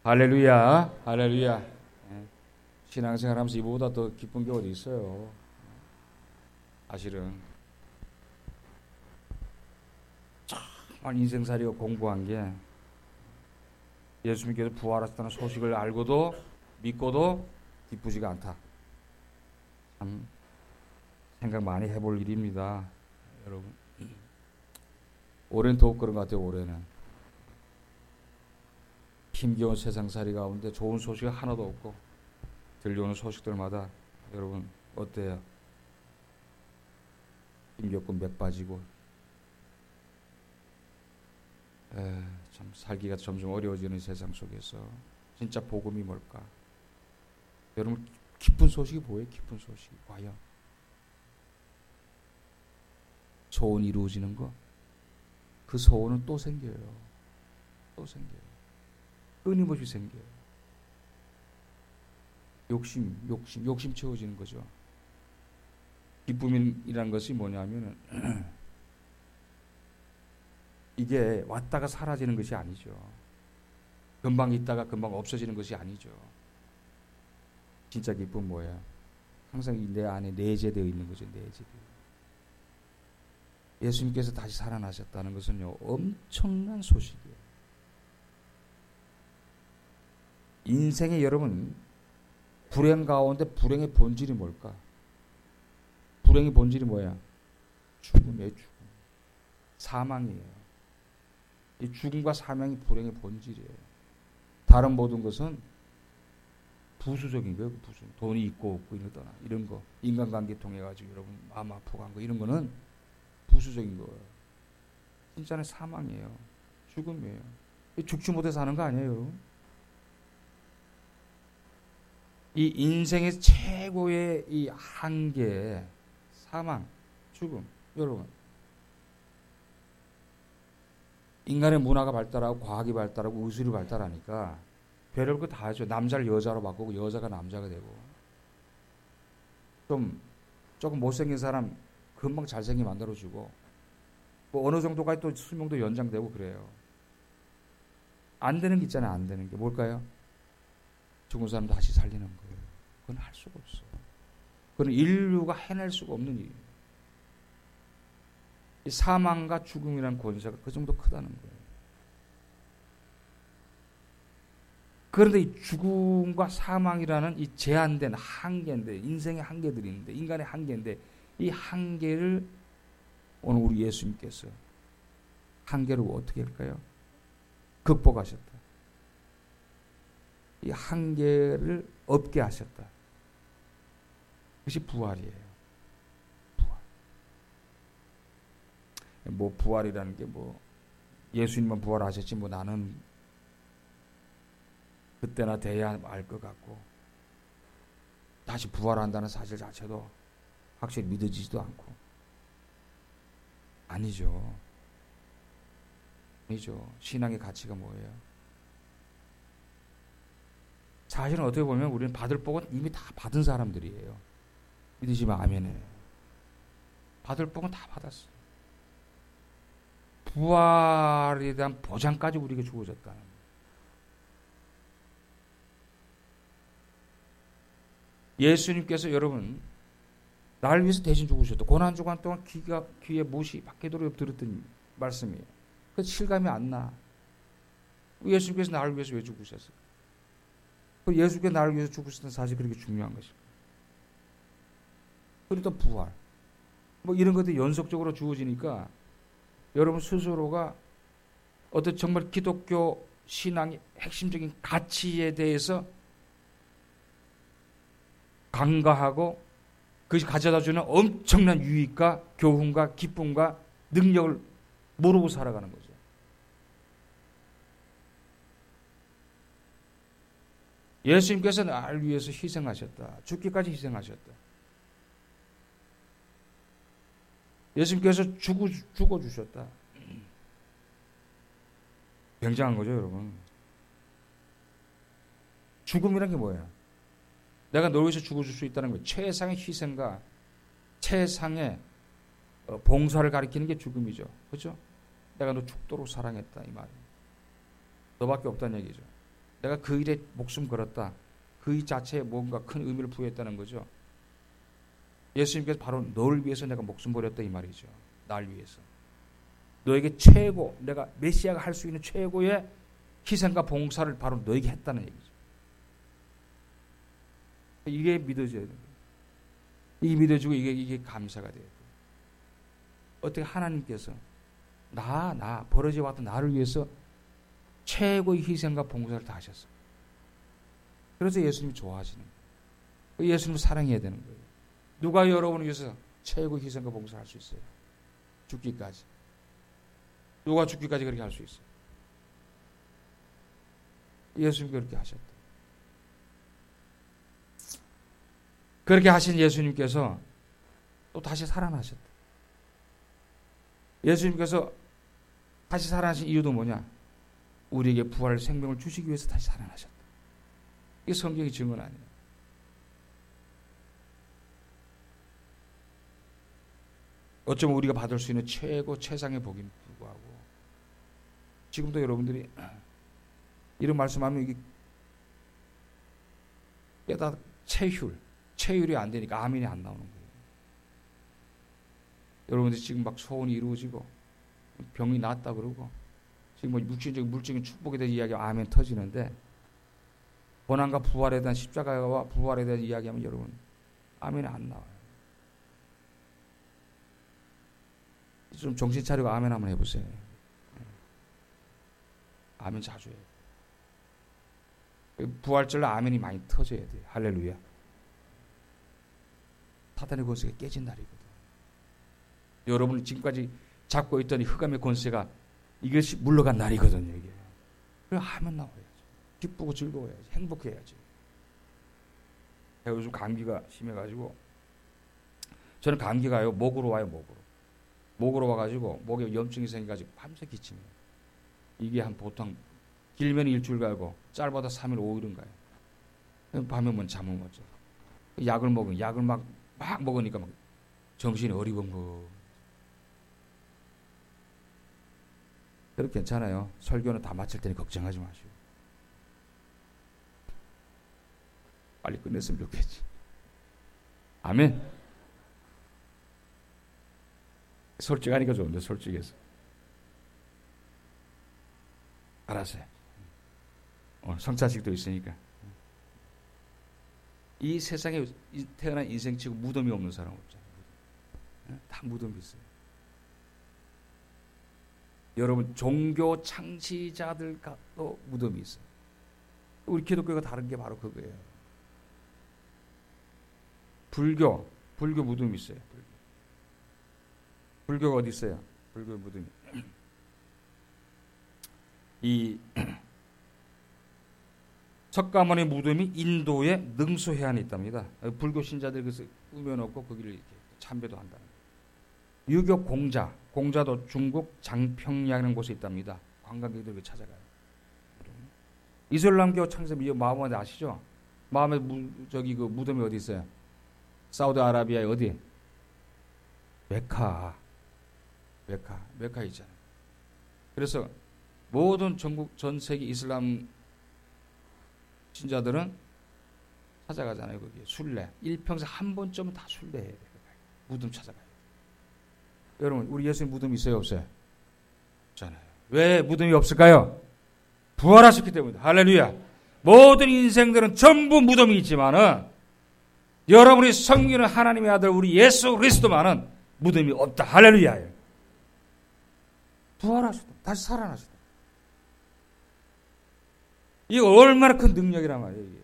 할렐루야, 할렐루야. 예. 신앙생활 하면서 이보다 더 기쁜 게 어디 있어요. 사실은 정말 인생살이가 공부한 게 예수님께서 부활하셨다는 소식을 알고도 믿고도 기쁘지가 않다. 참 생각 많이 해볼 일입니다, 여러분. 올해는 더욱 그런 것 같아요. 올해는 힘겨운 세상살이 가운데 좋은 소식이 하나도 없고 들려오는 소식들마다 여러분 어때요? 힘겹고 맥 빠지고 참 살기가 점점 어려워지는 세상 속에서 진짜 복음이 뭘까? 여러분 기쁜 소식이 뭐예요? 기쁜 소식이 과연 소원이 이루어지는 거? 그 소원은 또 생겨요. 또 생겨요. 끊임없이 생겨요. 욕심 채워지는 거죠. 기쁨이라는 것이 뭐냐면 이게 왔다가 사라지는 것이 아니죠. 금방 있다가 금방 없어지는 것이 아니죠. 진짜 기쁨은 뭐예요? 항상 내 안에 내재되어 있는 거죠. 내재되어. 예수님께서 다시 살아나셨다는 것은요, 엄청난 소식이에요. 인생에 여러분 불행 가운데 불행의 본질이 뭘까? 불행의 본질이 뭐야? 죽음이에요. 죽음. 사망이에요. 이 죽음과 사망이 불행의 본질이에요. 다른 모든 것은 부수적인 거예요. 부수. 돈이 있고 없고 이런 거, 인간관계 통해 가지고 여러분 마음 아프고 한 거 이런 거는 부수적인 거예요. 진짜는 사망이에요. 죽음이에요. 죽지 못해서 사는 거 아니에요, 여러분? 이 인생의 최고의 이 한계, 사망, 죽음. 여러분, 인간의 문화가 발달하고 과학이 발달하고 의술이 발달하니까 별별 거 다 하죠. 남자를 여자로 바꾸고 여자가 남자가 되고, 조금 못생긴 사람 금방 잘생기게 만들어주고, 뭐 어느 정도까지 또 수명도 연장되고 그래요. 안 되는 게 있잖아요. 안 되는 게 뭘까요? 죽은 사람 다시 살리는 거예요. 그건 할 수가 없어요. 그건 인류가 해낼 수가 없는 일이에요. 이 사망과 죽음이라는 권세가 그 정도 크다는 거예요. 그런데 이 죽음과 사망이라는 이 제한된 한계인데, 인생의 한계들이 있는데, 인간의 한계인데, 이 한계를 오늘 우리 예수님께서 한계를 어떻게 할까요? 극복하셨다. 이 한계를 없게 하셨다. 그것이 부활이에요. 부활. 뭐 부활이라는 게 뭐 예수님만 부활하셨지 뭐 나는 그때나 돼야 알 것 같고 다시 부활한다는 사실 자체도 확실히 믿어지지도 않고 아니죠. 신앙의 가치가 뭐예요? 사실은 어떻게 보면 우리는 받을 복은 이미 다 받은 사람들이에요. 믿으시면 아멘해. 받을 복은 다 받았어요. 부활에 대한 보장까지 우리에게 주어졌다는 거예요. 예수님께서 여러분 나를 위해서 대신 죽으셨다. 고난주간 동안 귀에 못이 박히도록 들었던 말씀이에요. 그 실감이 안 나. 예수님께서 나를 위해서 왜 죽으셨어요? 예수께서 나를 위해서 죽으셨다는 사실이 그렇게 중요한 것입니다. 그리고 또 부활. 뭐 이런 것들이 연속적으로 주어지니까 여러분 스스로가 어떤 정말 기독교 신앙의 핵심적인 가치에 대해서 간과하고 그것이 가져다주는 엄청난 유익과 교훈과 기쁨과 능력을 모르고 살아가는 거죠. 예수님께서 나를 위해서 희생하셨다. 죽기까지 희생하셨다. 예수님께서 죽어주셨다. 굉장한 거죠, 여러분. 죽음이란 게 뭐예요? 내가 널 위해서 죽어줄 수 있다는 거예요. 최상의 희생과 최상의 봉사를 가리키는 게 죽음이죠. 그렇죠? 내가 너 죽도록 사랑했다 이 말이에요. 너밖에 없다는 얘기죠. 내가 그 일에 목숨 걸었다. 그 일 자체에 뭔가 큰 의미를 부여했다는 거죠. 예수님께서 바로 너를 위해서 내가 목숨 버렸다 이 말이죠. 날 위해서. 너에게 최고, 내가 메시아가 할 수 있는 최고의 희생과 봉사를 바로 너에게 했다는 얘기죠. 이게 믿어져야 돼요. 이게 믿어지고 이게 감사가 돼요. 어떻게 하나님께서 나 벌어져 왔던 나를 위해서 최고의 희생과 봉사를 다 하셨어요. 그래서 예수님이 좋아하시는 거예요. 예수님을 사랑해야 되는 거예요. 누가 여러분을 위해서 최고의 희생과 봉사를 할 수 있어요? 죽기까지. 누가 죽기까지 그렇게 할 수 있어요? 예수님이 그렇게 하셨다. 그렇게 하신 예수님께서 또 다시 살아나셨다. 예수님께서 다시 살아나신 이유도 뭐냐? 우리에게 부활 생명을 주시기 위해서 다시 살아나셨다. 이게 성경의 증언 아니에요. 어쩌면 우리가 받을 수 있는 최고 최상의 복임에도 불구하고 지금도 여러분들이 이런 말씀하면 이게 깨닫 체휼이 안 되니까 아멘이 안 나오는 거예요. 여러분들이 지금 막 소원이 이루어지고 병이 낫다 그러고 지금 뭐 물질적인 축복에 대한 이야기가 아멘 터지는데 고난과 부활에 대한 십자가와 부활에 대한 이야기하면 여러분 아멘이 안 나와요. 좀 정신 차리고 아멘 한번 해보세요. 아멘 자주 해요. 부활절로 아멘이 많이 터져야 돼요. 할렐루야. 사탄의 권세가 깨진 날이거든. 여러분이 지금까지 잡고 있던 이 흑암의 권세가 이것이 물러간 날이거든요. 이게. 그래서 하면 나와야지. 기쁘고 즐거워야지. 행복해야지. 제가 요즘 감기가 심해가지고 저는 감기가요 목으로 와요. 목으로 와가지고 목에 염증이 생겨가지고 밤새 기침해요. 이게 한 보통 길면 일주일 가고 짧아도 3일 5일은 가요. 밤에 뭐 잠을 못 자. 약을 막 먹으니까 막 정신이 어리벙벙. 그래도 괜찮아요. 설교는 다 마칠 테니 걱정하지 마시고. 빨리 끝냈으면 좋겠지. 아멘. 솔직하니까 좋은데 솔직해서. 알았어요. 성찬식도 있으니까. 이 세상에 태어난 인생치고 무덤이 없는 사람 없잖아요. 다 무덤이 있어요. 여러분 종교 창시자들과도 무덤이 있어요. 우리 기독교가 다른 게 바로 그거예요. 불교 무덤이 있어요. 불교가 어디 있어요? 불교 무덤이. 이 석가모니 무덤이 인도의 능수 해안에 있답니다. 불교 신자들이 그래서 꾸며놓고 거기를 이렇게 참배도 한다는 거예요. 유교 공자도 중국 장평양이라는 곳에 있답니다. 관광객들이 찾아가요. 이슬람교 창세 마호메드 아시죠? 마호메드 그 무덤이 어디 있어요? 사우디아라비아의 어디? 메카 있잖아요. 그래서 모든 전 세계 이슬람 신자들은 찾아가잖아요. 거기 순례. 일평생 한 번쯤은 다 순례해야 돼요. 무덤 찾아가요. 여러분 우리 예수님 무덤 있어요 없어요? 없잖아요. 왜 무덤이 없을까요? 부활하셨기 때문에. 할렐루야. 모든 인생들은 전부 무덤이 있지만은 여러분이 섬기는 하나님의 아들 우리 예수 그리스도만은 무덤이 없다. 할렐루야. 부활하셨다. 다시 살아나셨다. 이거 얼마나 큰 능력이란 말이에요. 이게.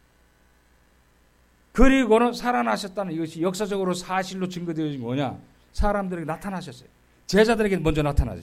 그리고는 살아나셨다는 이것이 역사적으로 사실로 증거되어진 뭐냐? 사람들에게 나타나셨어요. 제자들에게 먼저 나타나죠.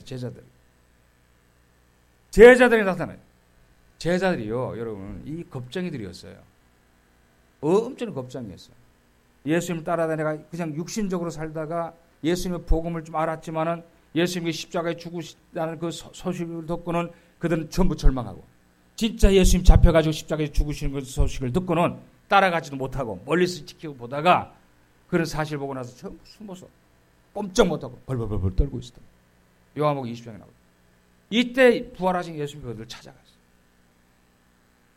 제자들에게 나타나요. 제자들이요, 여러분, 이 겁쟁이들이었어요. 엄청 겁쟁이였어요. 예수님을 따라다니다가 그냥 육신적으로 살다가 예수님의 복음을 좀 알았지만은 예수님이 십자가에 죽으시다는 그 소식을 듣고는 그들은 전부 절망하고 진짜 예수님 잡혀가지고 십자가에 죽으시는 그 소식을 듣고는 따라가지도 못하고 멀리서 지키고 보다가 그런 사실 보고 나서 전부 숨어서 꼼짝 못하고 벌벌벌 떨고 있었다. 요한복음 20장에 나오죠. 이때 부활하신 예수님이 그들을 찾아갔어요.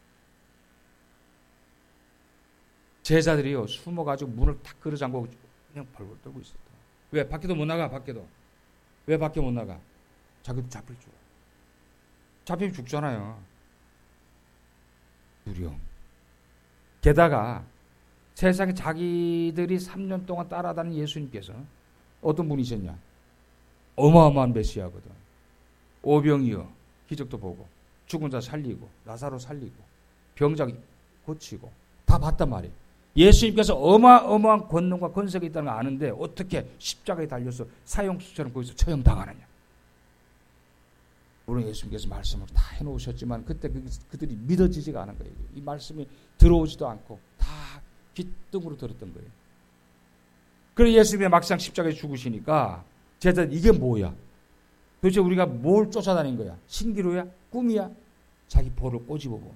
제자들이요 숨어가지고 문을 탁 끌어잠그고 그냥 벌벌 떨고 있었다. 왜? 밖에도 못 나가. 밖에도. 왜 밖에 못 나가? 자기도 잡힐 줄. 잡히면 죽잖아요. 두려움. 게다가 세상에 자기들이 3년 동안 따라다닌 예수님께서 어떤 분이셨냐? 어마어마한 메시아거든. 오병이어 기적도 보고 죽은 자 살리고 나사로 살리고 병자 고치고 다 봤단 말이에요. 예수님께서 어마어마한 권능과 권세가 있다는 걸 아는데 어떻게 십자가에 달려서 사형수처럼 거기서 처형당하느냐. 물론 예수님께서 말씀을 다 해놓으셨지만 그때 그들이 믿어지지가 않은 거예요. 이 말씀이 들어오지도 않고 다 귓등으로 들었던 거예요. 그래서 예수님이 막상 십자가에 죽으시니까 제자들 이게 뭐야? 도대체 우리가 뭘 쫓아다닌 거야? 신기루야? 꿈이야? 자기 볼을 꼬집어보고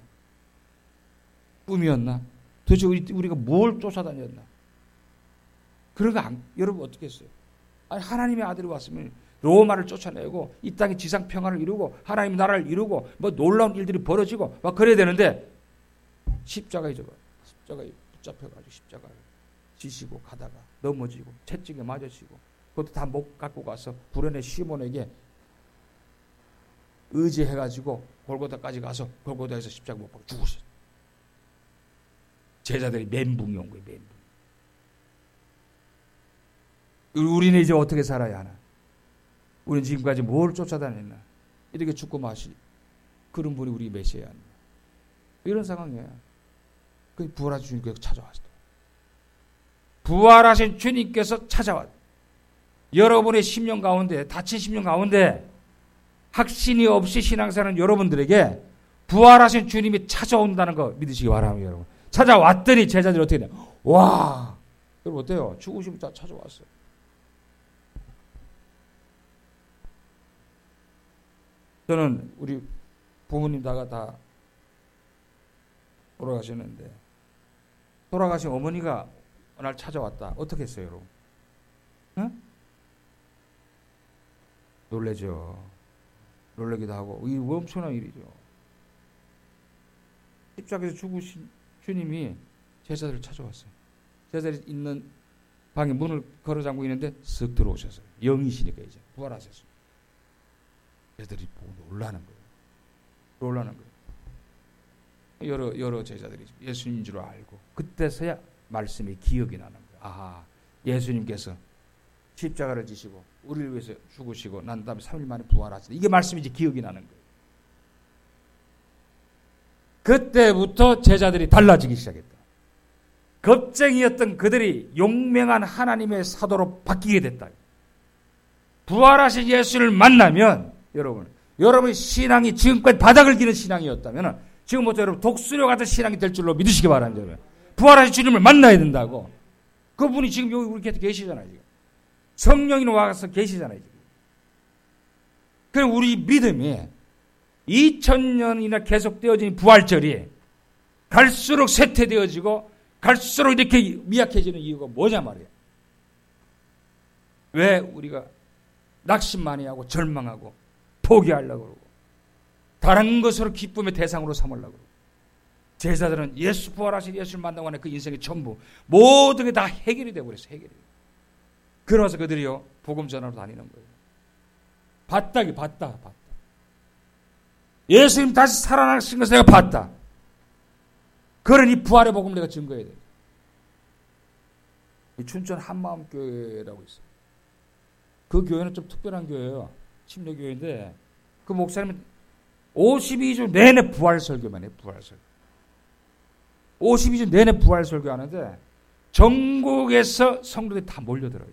꿈이었나? 도대체 우리가 뭘 쫓아다녔나? 그런 거 여러분 어떻게 했어요? 아니, 하나님의 아들이 왔으면 로마를 쫓아내고 이 땅에 지상 평화를 이루고 하나님의 나라를 이루고 뭐 놀라운 일들이 벌어지고 막 그래야 되는데 십자가에 붙잡혀가지고 십자가를 지시고 가다가 넘어지고 채찍에 맞으시고 그것도 다 못 갖고 가서 구레네 시몬에게 의지해가지고 골고다까지 가서 골고다에서 십자가 못 박고 죽으셨어요. 제자들이 멘붕이 온 거예요. 멘붕. 우리는 이제 어떻게 살아야 하나? 우리는 지금까지 뭘 쫓아다녔나? 이렇게 죽고 마시 그런 분이 우리 메시아야 하는 거야. 이런 상황이에요. 그 부활하신 주님께서 찾아왔어. 부활하신 주님께서 찾아왔. 여러분의 10년 가운데 다친 10년 가운데 확신이 없이 신앙생활하는 여러분들에게 부활하신 주님이 찾아온다는 거 믿으시기 바랍니다. 여러분. 찾아왔더니 제자들이 어떻게 돼요? 와, 여러분 어때요? 죽으시면 다 찾아왔어요. 저는 우리 부모님 다 돌아가셨는데 돌아가신 어머니가 어느 날 찾아왔다. 어떻게 했어요, 여러분? 응? 놀래죠. 놀라기도 하고 이 엄청난 일이죠. 십자가에서 죽으신 주님이 제자들을 찾아왔어요. 제자들이 있는 방에 문을 걸어 잠그고 있는데 쓱 들어오셨어요. 영이시니까 이제 부활하셨어요. 제자들이 보고 놀라는 거예요. 놀라는 거예요. 여러 제자들이 예수님인 줄 알고 그때서야 말씀이 기억이 나는 거예요. 아하, 예수님께서 십자가를 지시고 우리를 위해서 죽으시고 난 다음에 3일 만에 부활하시다. 이게 말씀이 이제 기억이 나는 거예요. 그때부터 제자들이 달라지기 시작했다. 겁쟁이였던 그들이 용맹한 하나님의 사도로 바뀌게 됐다. 부활하신 예수를 만나면 여러분의 신앙이 지금까지 바닥을 기는 신앙이었다면 지금부터 여러분 독수리 같은 신앙이 될 줄로 믿으시기 바랍니다. 부활하신 주님을 만나야 된다고. 그분이 지금 여기 우리 곁에 계시잖아요. 지금. 성령이 와서 계시잖아요. 지금. 그럼 우리 믿음이 2000년이나 계속되어진 부활절이 갈수록 쇠퇴되어지고 갈수록 이렇게 미약해지는 이유가 뭐냐 말이에요. 왜 우리가 낙심 많이 하고 절망하고 포기하려고 그러고 다른 것으로 기쁨의 대상으로 삼으려고 그러고 제자들은 예수 부활하신 예수를 만나고 하는 그 인생의 전부 모든 게 다 해결이 되어버렸어요. 해결이. 그러면서 그들이요 복음 전하러 다니는 거예요. 봤다. 예수님 다시 살아나신 것을 내가 봤다. 그러니 부활의 복음을 내가 증거해야 돼. 춘천 한마음교회라고 있어요. 그 교회는 좀 특별한 교회예요. 침례교회인데 그 목사님은 52주 내내 부활 설교만 해요. 부활 설교. 52주 내내 부활 설교하는데 전국에서 성도들이 다 몰려들어요.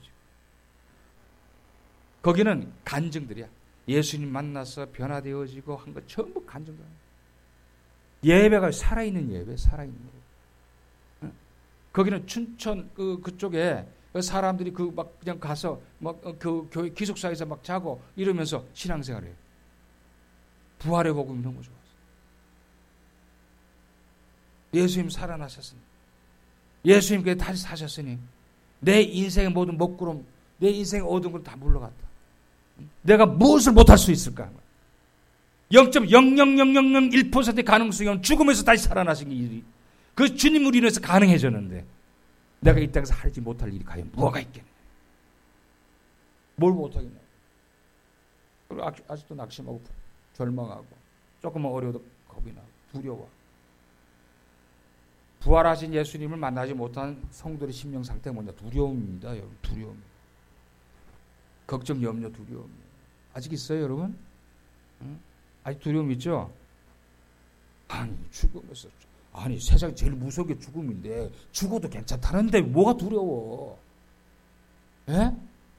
거기는 간증들이야. 예수님 만나서 변화되어지고 한 거 전부 간증들. 예배가 살아있는 예배, 살아있는 예배. 거기는 춘천 그쪽에 사람들이 막 그냥 가서 막 그 교회 기숙사에서 막 자고 이러면서 신앙생활해요. 부활의 복음이 너무 좋았어. 예수님 살아나셨으니, 예수님께서 다시 사셨으니 내 인생의 모든 먹구름, 내 인생의 얻은 걸 다 물러갔다. 내가 무엇을 못할 수 있을까? 0.00001%의 가능성이 없는 죽음에서 다시 살아나신 일이 그 주님으로 인해서 가능해졌는데 내가 이 땅에서 하지 못할 일이 과연 뭐가 있겠냐. 뭘 못하겠냐. 그리고 아직도 낙심하고 절망하고 조금만 어려워도 겁이 나고 두려워. 부활하신 예수님을 만나지 못한 성도의 심령 상태가 뭐냐. 두려움입니다. 여러분. 두려움. 걱정, 염려, 두려움. 아직 있어요 여러분? 응? 아직 두려움 있죠? 아니 죽음에서 아니 세상에 제일 무서운 게 죽음인데 죽어도 괜찮다는데 뭐가 두려워? 예?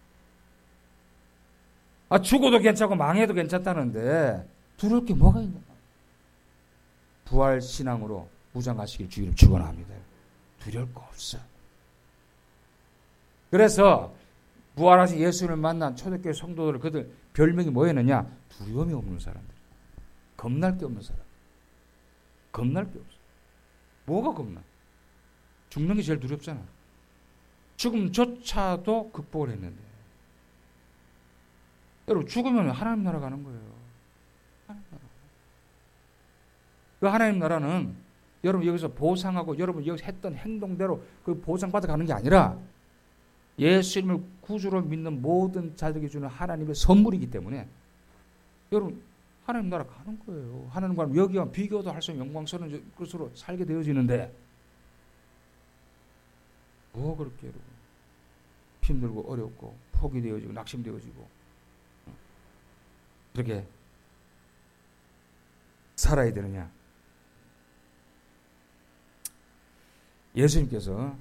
아 죽어도 괜찮고 망해도 괜찮다는데 두려울 게 뭐가 있냐? 부활 신앙으로 무장하시길 주의를 축원합니다. 두려울 거 없어. 그래서 부활하신 예수를 만난 초대교회 성도들 그들 별명이 뭐였느냐? 두려움이 없는 사람들. 겁날 게 없는 사람. 겁날 게 없어. 뭐가 겁나? 죽는 게 제일 두렵잖아. 죽음조차도 극복을 했는데. 여러분 죽으면 하나님 나라 가는 거예요. 하나님 나라. 그 하나님 나라는 여러분 여기서 보상하고 여러분 여기서 했던 행동대로 그 보상받아 가는 게 아니라 예수님을 구주로 믿는 모든 자들에게 주는 하나님의 선물이기 때문에 여러분 하나님 나라 가는 거예요. 하나님과 여기와 비교도 할 수 없는 영광스러운 것으로 살게 되어지는데 뭐 그렇게 여러분 힘들고 어렵고 포기되어지고 낙심되어지고 이렇게 살아야 되느냐. 예수님께서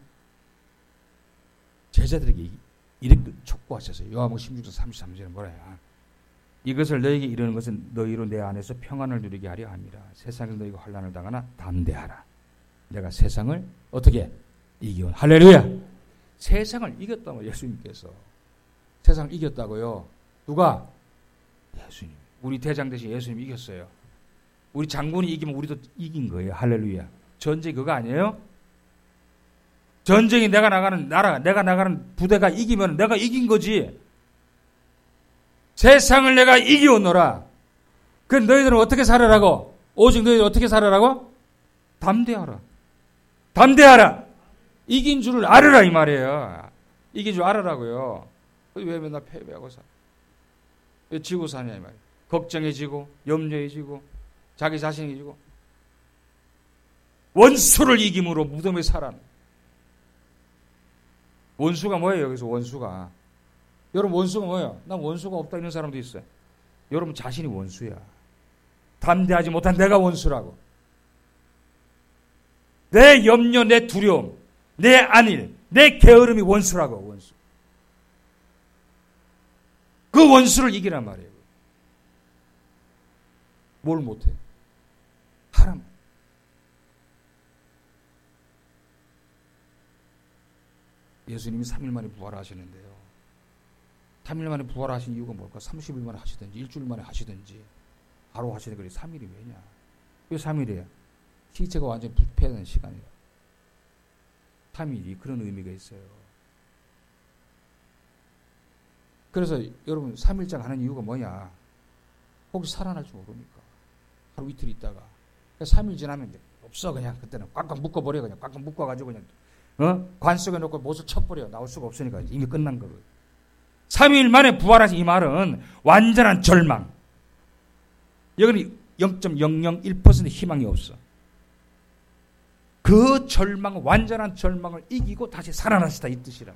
제자들에게 이렇게 촉구하셨어요. 요한복음 16장 33절에 뭐라요? 이것을 너에게 이르는 것은 너희로 내 안에서 평안을 누리게 하려 함이라. 세상에서 너희가 환난을 당하나 담대하라. 내가 세상을 어떻게 이기온. 할렐루야. 세상을 이겼다고 예수님께서. 세상을 이겼다고요. 누가? 예수님. 우리 대장 대신 예수님 이겼어요. 우리 장군이 이기면 우리도 이긴 거예요. 할렐루야. 전쟁이 그거 아니에요? 전쟁이 내가 나가는 나라, 내가 나가는 부대가 이기면 내가 이긴 거지. 세상을 내가 이기오노라. 그 너희들은 어떻게 살아라고? 오직 너희들 어떻게 살아라고? 담대하라. 담대하라. 이긴 줄을 알아라 이 말이에요. 이긴 줄 알아라고요. 왜 맨날 패배하고 사? 왜 지고 사냐 이 말이에요. 걱정해지고 염려해지고 자기 자신해지고 원수를 이김으로 무덤에 살아. 원수가 뭐예요? 여기서 원수가. 여러분 원수가 뭐예요? 난 원수가 없다 이런 사람도 있어요. 여러분 자신이 원수야. 담대하지 못한 내가 원수라고. 내 염려, 내 두려움, 내 안일, 내 게으름이 원수라고. 원수. 그 원수를 이기란 말이에요. 뭘 못해? 하람. 예수님이 3일 만에 부활하시는데요. 3일 만에 부활하신 이유가 뭘까? 30일 만에 하시든지 일주일 만에 하시든지 바로 하시는 거리 3일이 왜냐? 왜 3일이에요? 시체가 완전히 부패하는 시간이에요. 3일이 그런 의미가 있어요. 그래서 여러분 3일장 하는 이유가 뭐냐? 혹시 살아날지 모르니까. 하루 이틀 있다가 3일 지나면 없어. 그냥 그때는 꽉꽉 묶어버려. 그냥 꽉꽉 묶어가지고 그냥 관 속에 놓고 못을 쳐버려. 나올 수가 없으니까 이미 끝난 거예요. 3일 만에 부활하신 이 말은 완전한 절망. 여기는 0.001% 희망이 없어. 그 절망, 완전한 절망을 이기고 다시 살아나시다 이 뜻이라.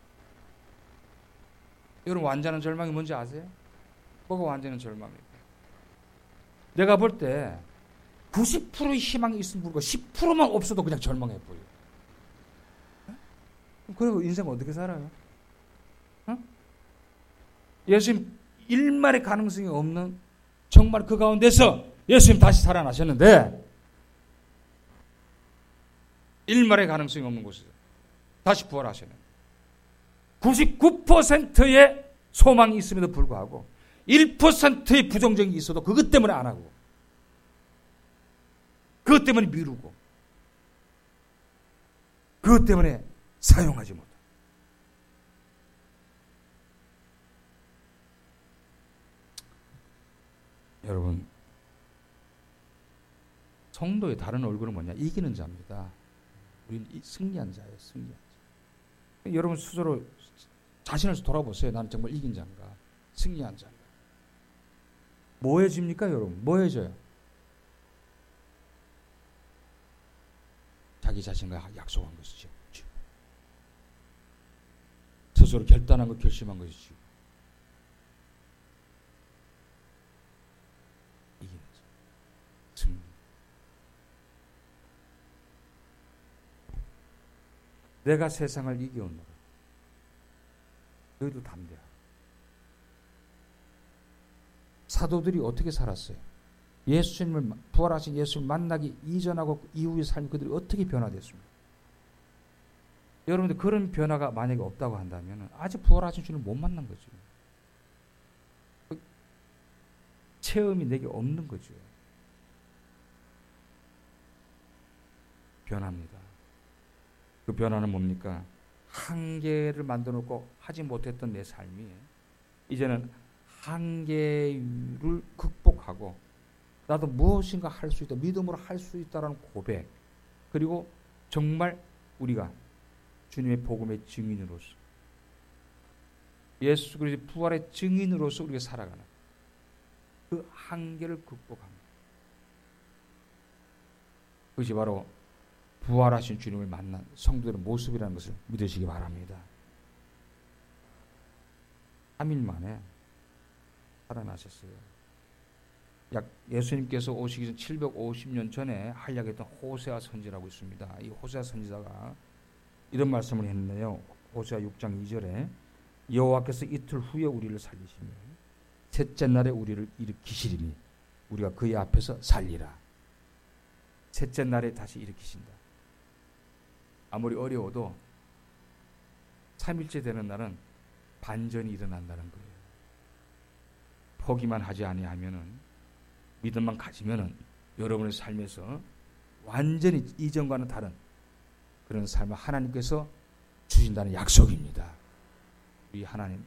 여러분 완전한 절망이 뭔지 아세요? 뭐가 완전한 절망입니까? 내가 볼 때 90%의 희망이 있으면 불구하고 10%만 없어도 그냥 절망해버려요. 그리고 인생 어떻게 살아요? 예수님 일말의 가능성이 없는 정말 그 가운데서 예수님 다시 살아나셨는데 일말의 가능성이 없는 곳에서 다시 부활하셨는데 99%의 소망이 있음에도 불구하고 1%의 부정적인 게 있어도 그것 때문에 안 하고 그것 때문에 미루고 그것 때문에 사용하지 못하고 여러분 성도의 다른 얼굴은 뭐냐? 이기는 자입니다. 우리는 승리한 자예요. 승리한 자. 여러분 스스로 자신을 돌아보세요. 나는 정말 이긴 자인가? 승리한 자인가? 뭐 해집니까 여러분? 뭐 해져요? 자기 자신과 약속한 것이죠. 스스로 결단한 것, 결심한 것이죠. 이기는 자. 승리. 내가 세상을 이겨오노라. 너희도 담대하라. 사도들이 어떻게 살았어요? 예수님을, 부활하신 예수를 만나기 이전하고 이후의 삶이 그들이 어떻게 변화됐습니까? 여러분들 그런 변화가 만약에 없다고 한다면 아직 부활하신 주를 못 만난 거죠. 체험이 내게 없는 거죠. 변합니다. 그 변화는 뭡니까? 한계를 만들어 놓고 하지 못했던 내 삶이 이제는 한계를 극복하고 나도 무엇인가 할 수 있다, 믿음으로 할 수 있다라는 고백, 그리고 정말 우리가 주님의 복음의 증인으로서, 예수 그리스도의 부활의 증인으로서 우리가 살아가는 그 한계를 극복합니다. 그것이 바로 부활하신 주님을 만난 성도들의 모습이라는 것을 믿으시기 바랍니다. 3일 만에 살아나셨어요. 약 예수님께서 오시기 전 750년 전에 활약했던 호세아 선지라고 있습니다. 이 호세아 선지자가 이런 말씀을 했는데요. 호세아 6장 2절에 여호와께서 이틀 후에 우리를 살리시며 셋째 날에 우리를 일으키시리니 우리가 그의 앞에서 살리라. 셋째 날에 다시 일으키신다. 아무리 어려워도 3일째 되는 날은 반전이 일어난다는 거예요. 포기만 하지 아니하면은, 믿음만 가지면은 여러분의 삶에서 완전히 이전과는 다른 그런 삶을 하나님께서 주신다는 약속입니다. 우리 하나님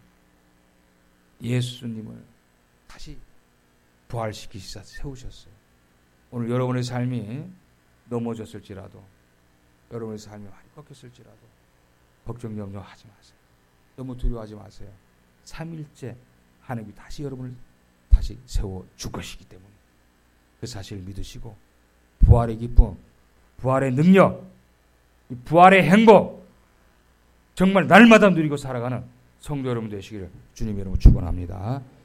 예수님을 다시 부활시키시사 세우셨어요. 오늘 여러분의 삶이 넘어졌을지라도, 여러분의 삶이 많이 꺾였을지라도 걱정 염려하지 마세요. 너무 두려워하지 마세요. 3일째 하나님이 다시 여러분을 다시 세워줄 것이기 때문에 그 사실을 믿으시고 부활의 기쁨, 부활의 능력, 부활의 행복 정말 날마다 누리고 살아가는 성도 여러분 되시기를 주님 여러분 축원합니다.